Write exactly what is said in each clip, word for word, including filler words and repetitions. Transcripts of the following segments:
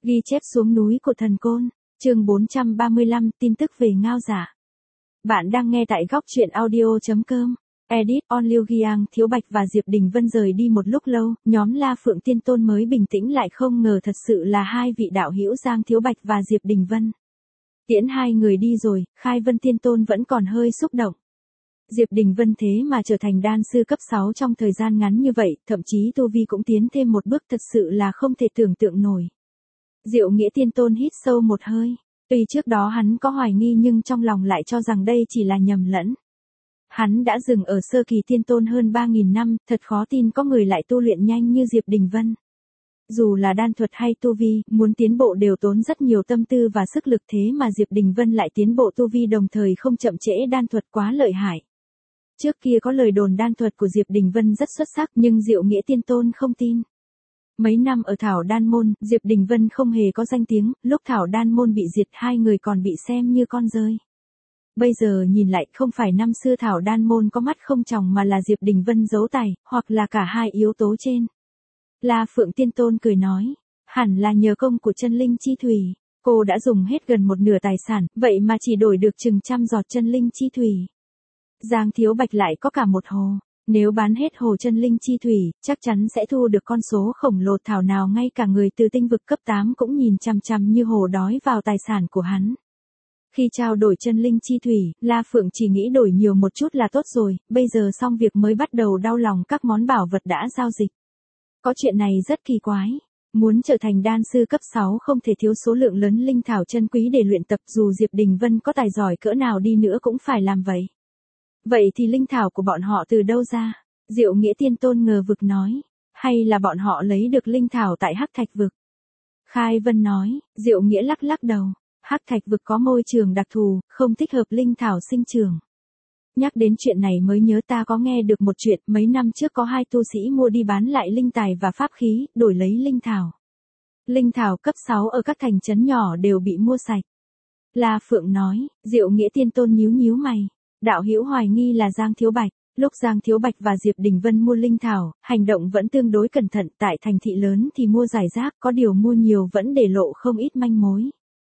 Ghi chép xuống núi của thần côn, chương bốn trăm ba mươi lăm, tin tức về Ngao Giả. Bạn đang nghe tại góc truyện audio.com. Edit on Liêu Giang, Thiếu Bạch và Diệp Đình Vân rời đi một lúc lâu, nhóm La Phượng Tiên Tôn mới bình tĩnh lại, không ngờ thật sự là hai vị đạo hữu Giang Thiếu Bạch và Diệp Đình Vân. Tiễn hai người đi rồi, Khai Vân Tiên Tôn vẫn còn hơi xúc động. Diệp Đình Vân thế mà trở thành đan sư cấp sáu trong thời gian ngắn như vậy, thậm chí tu vi cũng tiến thêm một bước, thật sự là không thể tưởng tượng nổi. Diệu Nghĩa Tiên Tôn hít sâu một hơi, tuy trước đó hắn có hoài nghi nhưng trong lòng lại cho rằng đây chỉ là nhầm lẫn. Hắn đã dừng ở sơ kỳ tiên tôn hơn ba nghìn năm, thật khó tin có người lại tu luyện nhanh như Diệp Đình Vân. Dù là đan thuật hay tu vi, muốn tiến bộ đều tốn rất nhiều tâm tư và sức lực, thế mà Diệp Đình Vân lại tiến bộ tu vi đồng thời không chậm trễ đan thuật, quá lợi hại. Trước kia có lời đồn đan thuật của Diệp Đình Vân rất xuất sắc nhưng Diệu Nghĩa Tiên Tôn không tin. Mấy năm ở Thảo Đan Môn, Diệp Đình Vân không hề có danh tiếng, lúc Thảo Đan Môn bị diệt hai người còn bị xem như con rơi. Bây giờ nhìn lại, không phải năm xưa Thảo Đan Môn có mắt không tròng mà là Diệp Đình Vân giấu tài, hoặc là cả hai yếu tố trên. La Phượng Tiên Tôn cười nói, hẳn là nhờ công của chân linh chi thủy, cô đã dùng hết gần một nửa tài sản, vậy mà chỉ đổi được chừng trăm giọt chân linh chi thủy. Giang Thiếu Bạch lại có cả một hồ, nếu bán hết hồ chân linh chi thủy, chắc chắn sẽ thu được con số khổng lồ, thảo nào ngay cả người từ tinh vực cấp tám cũng nhìn chằm chằm như hồ đói vào tài sản của hắn. Khi trao đổi chân linh chi thủy, La Phượng chỉ nghĩ đổi nhiều một chút là tốt rồi, bây giờ xong việc mới bắt đầu đau lòng các món bảo vật đã giao dịch. Có chuyện này rất kỳ quái. Muốn trở thành đan sư cấp sáu không thể thiếu số lượng lớn linh thảo chân quý để luyện tập, dù Diệp Đình Vân có tài giỏi cỡ nào đi nữa cũng phải làm vậy. Vậy thì linh thảo của bọn họ từ đâu ra? Diệu Nghĩa Tiên Tôn ngờ vực nói. Hay là bọn họ lấy được linh thảo tại Hắc Thạch Vực? Khai Vân nói. Diệu Nghĩa lắc lắc đầu. Hắc Thạch Vực có môi trường đặc thù, không thích hợp linh thảo sinh trưởng. Nhắc đến chuyện này mới nhớ ta có nghe được một chuyện, mấy năm trước có hai tu sĩ mua đi bán lại linh tài và pháp khí, đổi lấy linh thảo. Linh thảo cấp sáu ở các thành trấn nhỏ đều bị mua sạch. La Phượng nói. Diệu Nghĩa Tiên Tôn nhíu nhíu mày. Đạo hữu hoài nghi là Giang Thiếu Bạch. Lúc Giang Thiếu Bạch và Diệp Đình Vân mua linh thảo, hành động vẫn tương đối cẩn thận, tại thành thị lớn thì mua rải rác, có điều mua nhiều vẫn để lộ không ít manh mối.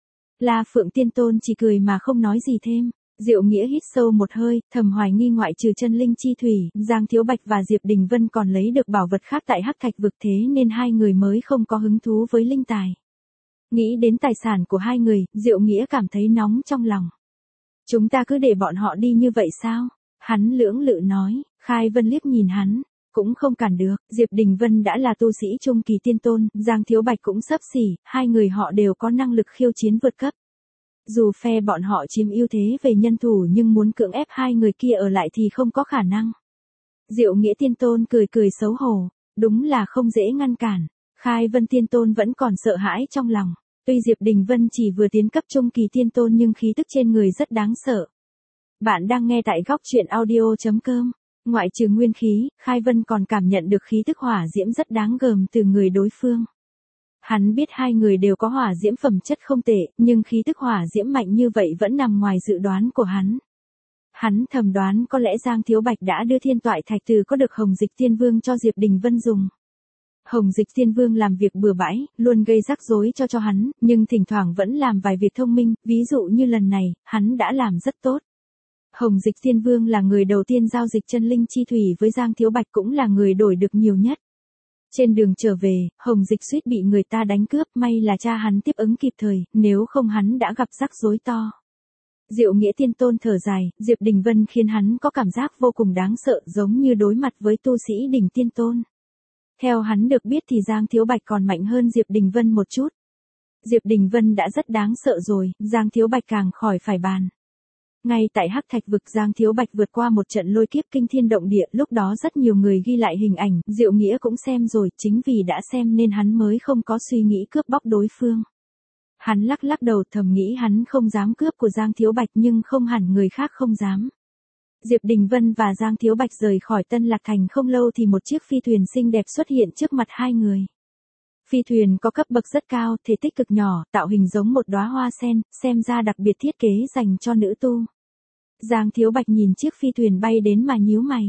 La Phượng Tiên Tôn chỉ cười mà không nói gì thêm. Diệu Nghĩa hít sâu một hơi, thầm hoài nghi ngoại trừ chân linh chi thủy, Giang Thiếu Bạch và Diệp Đình Vân còn lấy được bảo vật khác tại Hắc Thạch Vực, thế nên hai người mới không có hứng thú với linh tài. Nghĩ đến tài sản của hai người, Diệu Nghĩa cảm thấy nóng trong lòng. Chúng ta cứ để bọn họ đi như vậy sao? Hắn lưỡng lự nói. Khai Vân liếc nhìn hắn. Cũng không cản được, Diệp Đình Vân đã là tu sĩ trung kỳ tiên tôn, Giang Thiếu Bạch cũng xấp xỉ, hai người họ đều có năng lực khiêu chiến vượt cấp. Dù phe bọn họ chiếm ưu thế về nhân thủ nhưng muốn cưỡng ép hai người kia ở lại thì không có khả năng. Diệu Nghĩa Tiên Tôn cười cười xấu hổ. Đúng là không dễ ngăn cản. Khai Vân Tiên Tôn vẫn còn sợ hãi trong lòng. Tuy Diệp Đình Vân chỉ vừa tiến cấp trung kỳ tiên tôn nhưng khí tức trên người rất đáng sợ. Bạn đang nghe tại góc truyện audio.com. Ngoại trừ nguyên khí, Khai Vân còn cảm nhận được khí tức hỏa diễm rất đáng gờm từ người đối phương. Hắn biết hai người đều có hỏa diễm phẩm chất không tệ, nhưng khí tức hỏa diễm mạnh như vậy vẫn nằm ngoài dự đoán của hắn. Hắn thầm đoán có lẽ Giang Thiếu Bạch đã đưa thiên toại thạch từ có được Hồng Dịch Tiên Vương cho Diệp Đình Vân dùng. Hồng Dịch Tiên Vương làm việc bừa bãi, luôn gây rắc rối cho cho hắn, nhưng thỉnh thoảng vẫn làm vài việc thông minh, ví dụ như lần này, hắn đã làm rất tốt. Hồng Dịch Tiên Vương là người đầu tiên giao dịch chân linh chi thủy với Giang Thiếu Bạch, cũng là người đổi được nhiều nhất. Trên đường trở về, Hồng Dịch suýt bị người ta đánh cướp, may là cha hắn tiếp ứng kịp thời, nếu không hắn đã gặp rắc rối to. Diệu Nghĩa Tiên Tôn thở dài, Diệp Đình Vân khiến hắn có cảm giác vô cùng đáng sợ, giống như đối mặt với tu sĩ đỉnh tiên tôn. Theo hắn được biết thì Giang Thiếu Bạch còn mạnh hơn Diệp Đình Vân một chút. Diệp Đình Vân đã rất đáng sợ rồi, Giang Thiếu Bạch càng khỏi phải bàn. Ngay tại Hắc Thạch Vực, Giang Thiếu Bạch vượt qua một trận lôi kiếp kinh thiên động địa, lúc đó rất nhiều người ghi lại hình ảnh, Diệu Nghĩa cũng xem rồi, chính vì đã xem nên hắn mới không có suy nghĩ cướp bóc đối phương. Hắn lắc lắc đầu, thầm nghĩ hắn không dám cướp của Giang Thiếu Bạch nhưng không hẳn người khác không dám. Diệp Đình Vân và Giang Thiếu Bạch rời khỏi Tân Lạc Thành không lâu thì một chiếc phi thuyền xinh đẹp xuất hiện trước mặt hai người. Phi thuyền có cấp bậc rất cao, thể tích cực nhỏ, tạo hình giống một đóa hoa sen, xem ra đặc biệt thiết kế dành cho nữ tu. Giang Thiếu Bạch nhìn chiếc phi thuyền bay đến mà nhíu mày.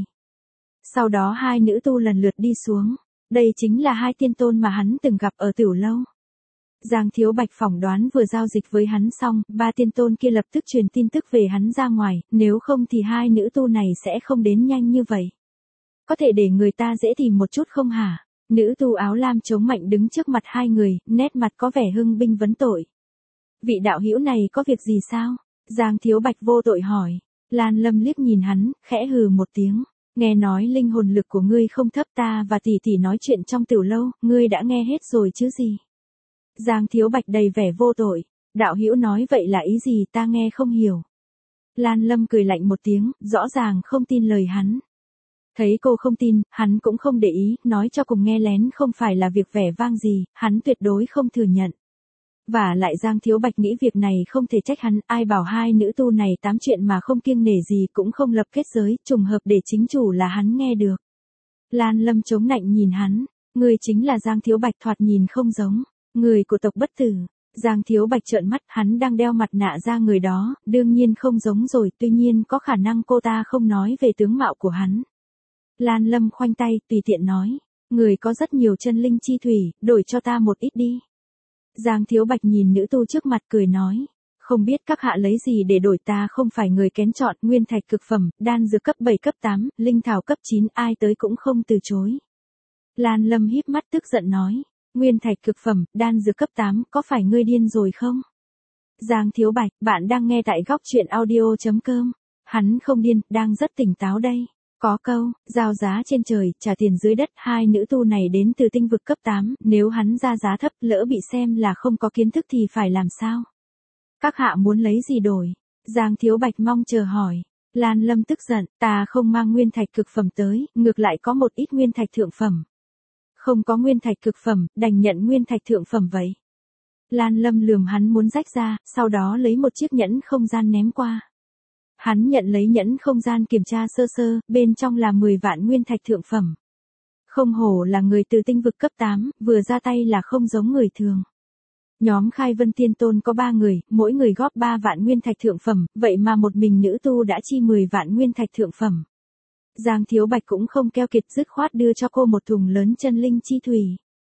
Sau đó hai nữ tu lần lượt đi xuống. Đây chính là hai tiên tôn mà hắn từng gặp ở Tiểu Lâu. Giang Thiếu Bạch phỏng đoán vừa giao dịch với hắn xong, ba tiên tôn kia lập tức truyền tin tức về hắn ra ngoài, nếu không thì hai nữ tu này sẽ không đến nhanh như vậy. Có thể để người ta dễ tìm một chút không hả? Nữ tu áo lam chống mạnh đứng trước mặt hai người, nét mặt có vẻ hưng binh vấn tội. Vị đạo hữu này có việc gì sao? Giang Thiếu Bạch vô tội hỏi. Lan Lâm liếc nhìn hắn, khẽ hừ một tiếng. Nghe nói linh hồn lực của ngươi không thấp, ta và tỷ tỷ nói chuyện trong tiểu lâu, ngươi đã nghe hết rồi chứ gì? Giang Thiếu Bạch đầy vẻ vô tội. Đạo hữu nói vậy là ý gì ta nghe không hiểu. Lan Lâm cười lạnh một tiếng, rõ ràng không tin lời hắn. Thấy cô không tin, hắn cũng không để ý, nói cho cùng nghe lén không phải là việc vẻ vang gì, hắn tuyệt đối không thừa nhận. Và lại Giang Thiếu Bạch nghĩ việc này không thể trách hắn, ai bảo hai nữ tu này tám chuyện mà không kiêng nể gì cũng không lập kết giới, trùng hợp để chính chủ là hắn nghe được. Lan Lâm chống nạnh nhìn hắn, người chính là Giang Thiếu Bạch, thoạt nhìn không giống, người của tộc Bất Tử. Giang Thiếu Bạch trợn mắt, hắn đang đeo mặt nạ ra người đó, đương nhiên không giống rồi, tuy nhiên có khả năng cô ta không nói về tướng mạo của hắn. Lan Lâm khoanh tay, tùy tiện nói, người có rất nhiều chân linh chi thủy, đổi cho ta một ít đi. Giang Thiếu Bạch nhìn nữ tu trước mặt cười nói, không biết các hạ lấy gì để đổi, ta không phải người kén chọn, nguyên thạch cực phẩm, đan dược cấp bảy cấp tám, linh thảo cấp chín, ai tới cũng không từ chối. Lan Lâm híp mắt tức giận nói, nguyên thạch cực phẩm, đan dược cấp tám, có phải ngươi điên rồi không? Giang Thiếu Bạch, bạn đang nghe tại góc truyện audio chấm com. Hắn không điên, đang rất tỉnh táo đây. Có câu, giao giá trên trời, trả tiền dưới đất, hai nữ tu này đến từ tinh vực cấp tám, nếu hắn ra giá thấp, lỡ bị xem là không có kiến thức thì phải làm sao? Các hạ muốn lấy gì đổi? Giang Thiếu Bạch mong chờ hỏi. Lan Lâm tức giận, ta không mang nguyên thạch cực phẩm tới, ngược lại có một ít nguyên thạch thượng phẩm. Không có nguyên thạch cực phẩm, đành nhận nguyên thạch thượng phẩm vậy. Lan Lâm lườm hắn muốn rách ra, sau đó lấy một chiếc nhẫn không gian ném qua. Hắn nhận lấy nhẫn không gian kiểm tra sơ sơ, bên trong là mười vạn nguyên thạch thượng phẩm. Không hổ là người từ tinh vực cấp tám, vừa ra tay là không giống người thường. Nhóm Khai Vân Tiên Tôn có ba người, mỗi người góp ba vạn nguyên thạch thượng phẩm, vậy mà một mình nữ tu đã chi mười vạn nguyên thạch thượng phẩm. Giang Thiếu Bạch cũng không keo kiệt, dứt khoát đưa cho cô một thùng lớn chân linh chi thủy.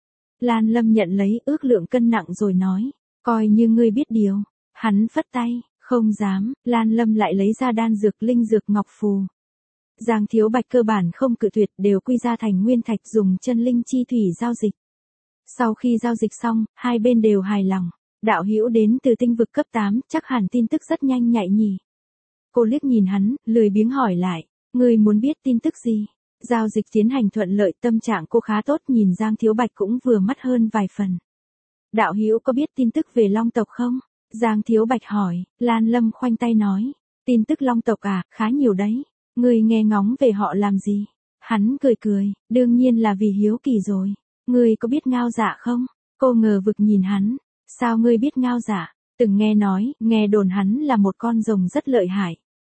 Lan Lâm nhận lấy, ước lượng cân nặng rồi nói, coi như ngươi biết điều. Hắn phất tay, không dám. Lan Lâm lại lấy ra đan dược, linh dược, ngọc phù. Giang Thiếu Bạch cơ bản không cự tuyệt, đều quy ra thành nguyên thạch, dùng chân linh chi thủy giao dịch. Sau khi giao dịch xong, hai bên đều hài lòng. Đạo hữu đến từ tinh vực cấp tám, chắc hẳn tin tức rất nhanh nhạy nhỉ. Cô liếc nhìn hắn, lười biếng hỏi lại, ngươi muốn biết tin tức gì? Giao dịch tiến hành thuận lợi, tâm trạng cô khá tốt, nhìn Giang Thiếu Bạch cũng vừa mắt hơn vài phần. Đạo hữu có biết tin tức về Long tộc không? Giang Thiếu Bạch hỏi. Lan Lâm khoanh tay nói, tin tức Long tộc à, khá nhiều đấy. Ngươi nghe ngóng về họ làm gì? Hắn cười cười, đương nhiên là vì hiếu kỳ rồi. Ngươi có biết Ngao Dạ không? Cô ngờ vực nhìn hắn. Sao ngươi biết Ngao Dạ? Từng nghe nói, nghe đồn hắn là một con rồng rất lợi hại.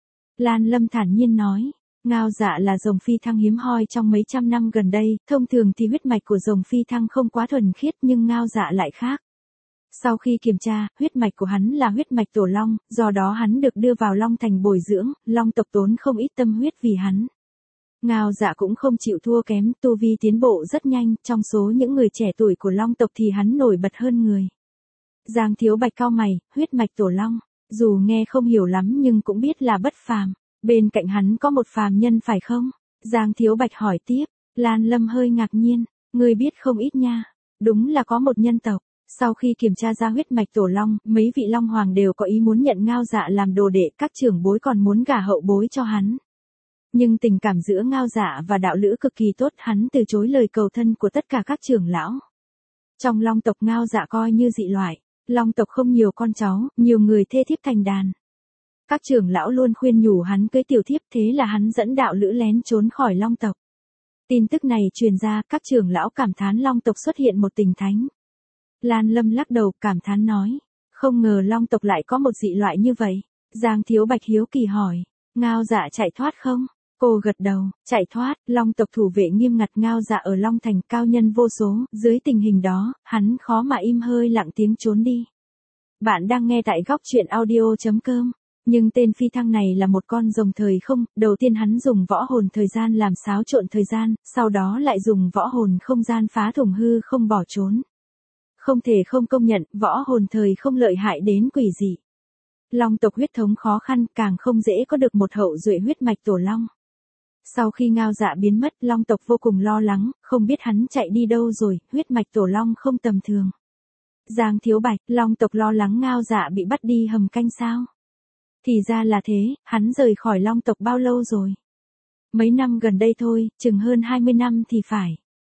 Lan Lâm thản nhiên nói, Ngao Dạ là rồng phi thăng hiếm hoi trong mấy trăm năm gần đây, thông thường thì huyết mạch của rồng phi thăng không quá thuần khiết nhưng Ngao Dạ lại khác. Sau khi kiểm tra, huyết mạch của hắn là huyết mạch tổ long, do đó hắn được đưa vào Long Thành bồi dưỡng, Long tộc tốn không ít tâm huyết vì hắn. Ngao Dạ cũng không chịu thua kém, tu vi tiến bộ rất nhanh, trong số những người trẻ tuổi của Long tộc thì hắn nổi bật hơn người. Giang Thiếu Bạch cau mày, huyết mạch tổ long, dù nghe không hiểu lắm nhưng cũng biết là bất phàm. Bên cạnh hắn có một phàm nhân phải không? Giang Thiếu Bạch hỏi tiếp. Lan Lâm hơi ngạc nhiên, ngươi biết không ít nha. Đúng là có một nhân tộc. Sau khi kiểm tra ra huyết mạch tổ long, mấy vị long hoàng đều có ý muốn nhận Ngao Dạ làm đồ đệ, các trưởng bối còn muốn gả hậu bối cho hắn. Nhưng tình cảm giữa Ngao Dạ và đạo lữ cực kỳ tốt, hắn từ chối lời cầu thân của tất cả các trưởng lão. Trong Long tộc Ngao Dạ coi như dị loại. Long tộc không nhiều con cháu, nhiều người thê thiếp thành đàn. Các trưởng lão luôn khuyên nhủ hắn cưới tiểu thiếp, thế là hắn dẫn đạo lữ lén trốn khỏi Long tộc. Tin tức này truyền ra, các trưởng lão cảm thán Long tộc xuất hiện một tình thánh. Lan Lâm lắc đầu cảm thán nói, không ngờ Long tộc lại có một dị loại như vậy. Giang Thiếu Bạch hiếu kỳ hỏi, Ngao Dạ chạy thoát không? Cô gật đầu, chạy thoát. Long tộc thủ vệ nghiêm ngặt, Ngao Dạ ở Long Thành cao nhân vô số, dưới tình hình đó, hắn khó mà im hơi lặng tiếng trốn đi. Bạn đang nghe tại góc truyện audio chấm com. Nhưng tên phi thăng này là một con rồng thời không, đầu tiên hắn dùng võ hồn thời gian làm xáo trộn thời gian, sau đó lại dùng võ hồn không gian phá thủng hư không bỏ trốn. Không thể không công nhận, võ hồn thời không lợi hại đến quỷ dị. Long tộc huyết thống khó khăn, càng không dễ có được một hậu duệ huyết mạch tổ long. Sau khi Ngao Dạ biến mất, long tộc vô cùng lo lắng, không biết hắn chạy đi đâu rồi, huyết mạch tổ long không tầm thường. Giang Thiếu Bạch, long tộc lo lắng Ngao Dạ bị bắt đi hầm canh sao? Thì ra là thế, hắn rời khỏi long tộc bao lâu rồi? Mấy năm gần đây thôi, chừng hơn hai mươi năm thì phải.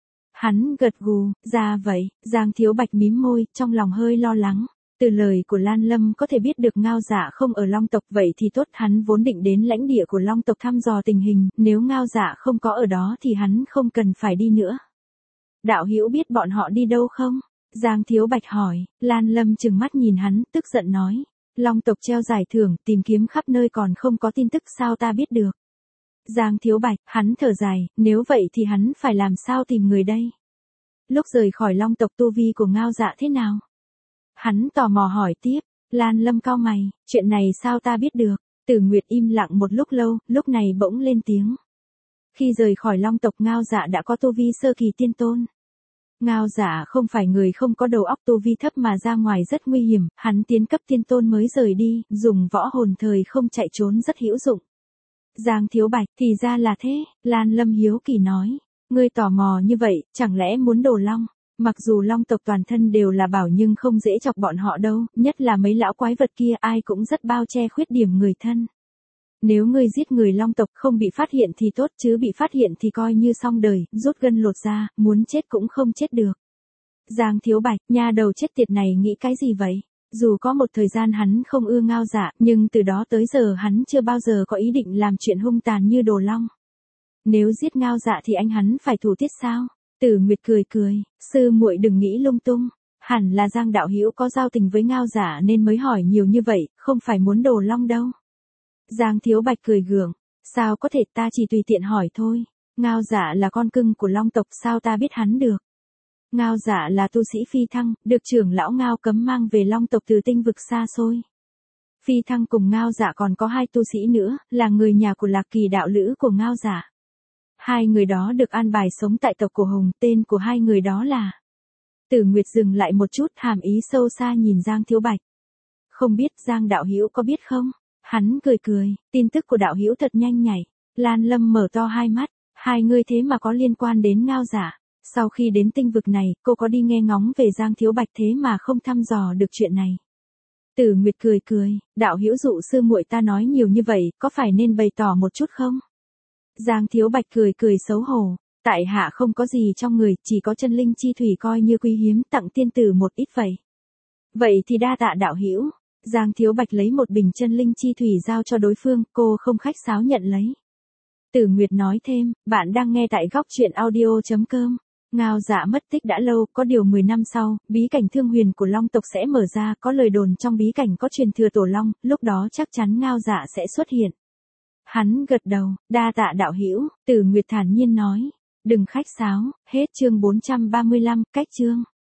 Hắn gật gù, ra vậy, Giang Thiếu Bạch mím môi, trong lòng hơi lo lắng. Từ lời của Lan Lâm có thể biết được Ngao Dạ không ở long tộc, vậy thì tốt, hắn vốn định đến lãnh địa của long tộc thăm dò tình hình, nếu Ngao Dạ không có ở đó thì hắn không cần phải đi nữa. Đạo hữu biết bọn họ đi đâu không? Giang Thiếu Bạch hỏi. Lan Lâm trừng mắt nhìn hắn, tức giận nói. Long tộc treo giải thưởng, tìm kiếm khắp nơi còn không có tin tức, sao ta biết được? Giang Thiếu Bạch, hắn thở dài, nếu vậy thì hắn phải làm sao tìm người đây? Lúc rời khỏi long tộc tu vi của Ngao Dạ thế nào? Hắn tò mò hỏi tiếp. Lan Lâm cau mày, chuyện này sao ta biết được? Tử Nguyệt im lặng một lúc lâu, lúc này bỗng lên tiếng. Khi rời khỏi long tộc, Ngao Dạ đã có tu vi sơ kỳ tiên tôn. Ngao Dạ không phải người không có đầu óc, tu vi thấp mà ra ngoài rất nguy hiểm, hắn tiến cấp tiên tôn mới rời đi, dùng võ hồn thời không chạy trốn rất hữu dụng. Giang Thiếu Bạch, thì ra là thế, Lan Lâm hiếu kỳ nói. Ngươi tò mò như vậy, chẳng lẽ muốn đồ long? Mặc dù long tộc toàn thân đều là bảo nhưng không dễ chọc bọn họ đâu, nhất là mấy lão quái vật kia ai cũng rất bao che khuyết điểm người thân. Nếu ngươi giết người long tộc không bị phát hiện thì tốt, chứ bị phát hiện thì coi như xong đời, rút gân lột da, muốn chết cũng không chết được. Giang Thiếu Bạch, nha đầu chết tiệt này nghĩ cái gì vậy? Dù có một thời gian hắn không ưa Ngao Dạ, nhưng từ đó tới giờ hắn chưa bao giờ có ý định làm chuyện hung tàn như đồ long. Nếu giết Ngao Dạ thì anh hắn phải thủ tiết sao? Tử Nguyệt cười cười, sư muội đừng nghĩ lung tung, hẳn là Giang đạo hữu có giao tình với Ngao Dạ nên mới hỏi nhiều như vậy, không phải muốn đồ long đâu. Giang Thiếu Bạch cười gượng, sao có thể, ta chỉ tùy tiện hỏi thôi. Ngao Dạ là con cưng của long tộc, sao ta biết hắn được? Ngao Dạ là tu sĩ phi thăng, được trưởng lão Ngao Cấm mang về long tộc từ tinh vực xa xôi. Phi thăng cùng Ngao Dạ còn có hai tu sĩ nữa, là người nhà của Lạc Kỳ đạo lữ của Ngao Dạ. Hai người đó được an bài sống tại tộc cổ Hồng, tên của hai người đó là. Tử Nguyệt dừng lại một chút, hàm ý sâu xa nhìn Giang Thiếu Bạch. Không biết Giang đạo hữu có biết không? Hắn cười cười, tin tức của đạo hữu thật nhanh nhạy. Lan Lâm mở to hai mắt, hai người thế mà có liên quan đến Ngao Dạ. Sau khi đến tinh vực này, cô có đi nghe ngóng về Giang Thiếu Bạch thế mà không thăm dò được chuyện này. Tử Nguyệt cười cười, đạo hữu dụ sư muội ta nói nhiều như vậy, có phải nên bày tỏ một chút không? Giang Thiếu Bạch cười cười xấu hổ, tại hạ không có gì trong người, chỉ có chân linh chi thủy coi như quý hiếm, tặng tiên tử một ít vậy. Vậy thì đa tạ đạo hữu. Giang Thiếu Bạch lấy một bình chân linh chi thủy giao cho đối phương, cô không khách sáo nhận lấy. Tử Nguyệt nói thêm, bạn đang nghe tại góc truyện audio chấm com. Ngao Dạ mất tích đã lâu, có điều mười năm sau, bí cảnh thương huyền của long tộc sẽ mở ra, có lời đồn trong bí cảnh có truyền thừa tổ long, lúc đó chắc chắn Ngao Dạ sẽ xuất hiện. Hắn gật đầu, đa tạ đạo hữu, Tử Nguyệt thản nhiên nói, đừng khách sáo, hết chương bốn trăm ba mươi lăm, cách chương.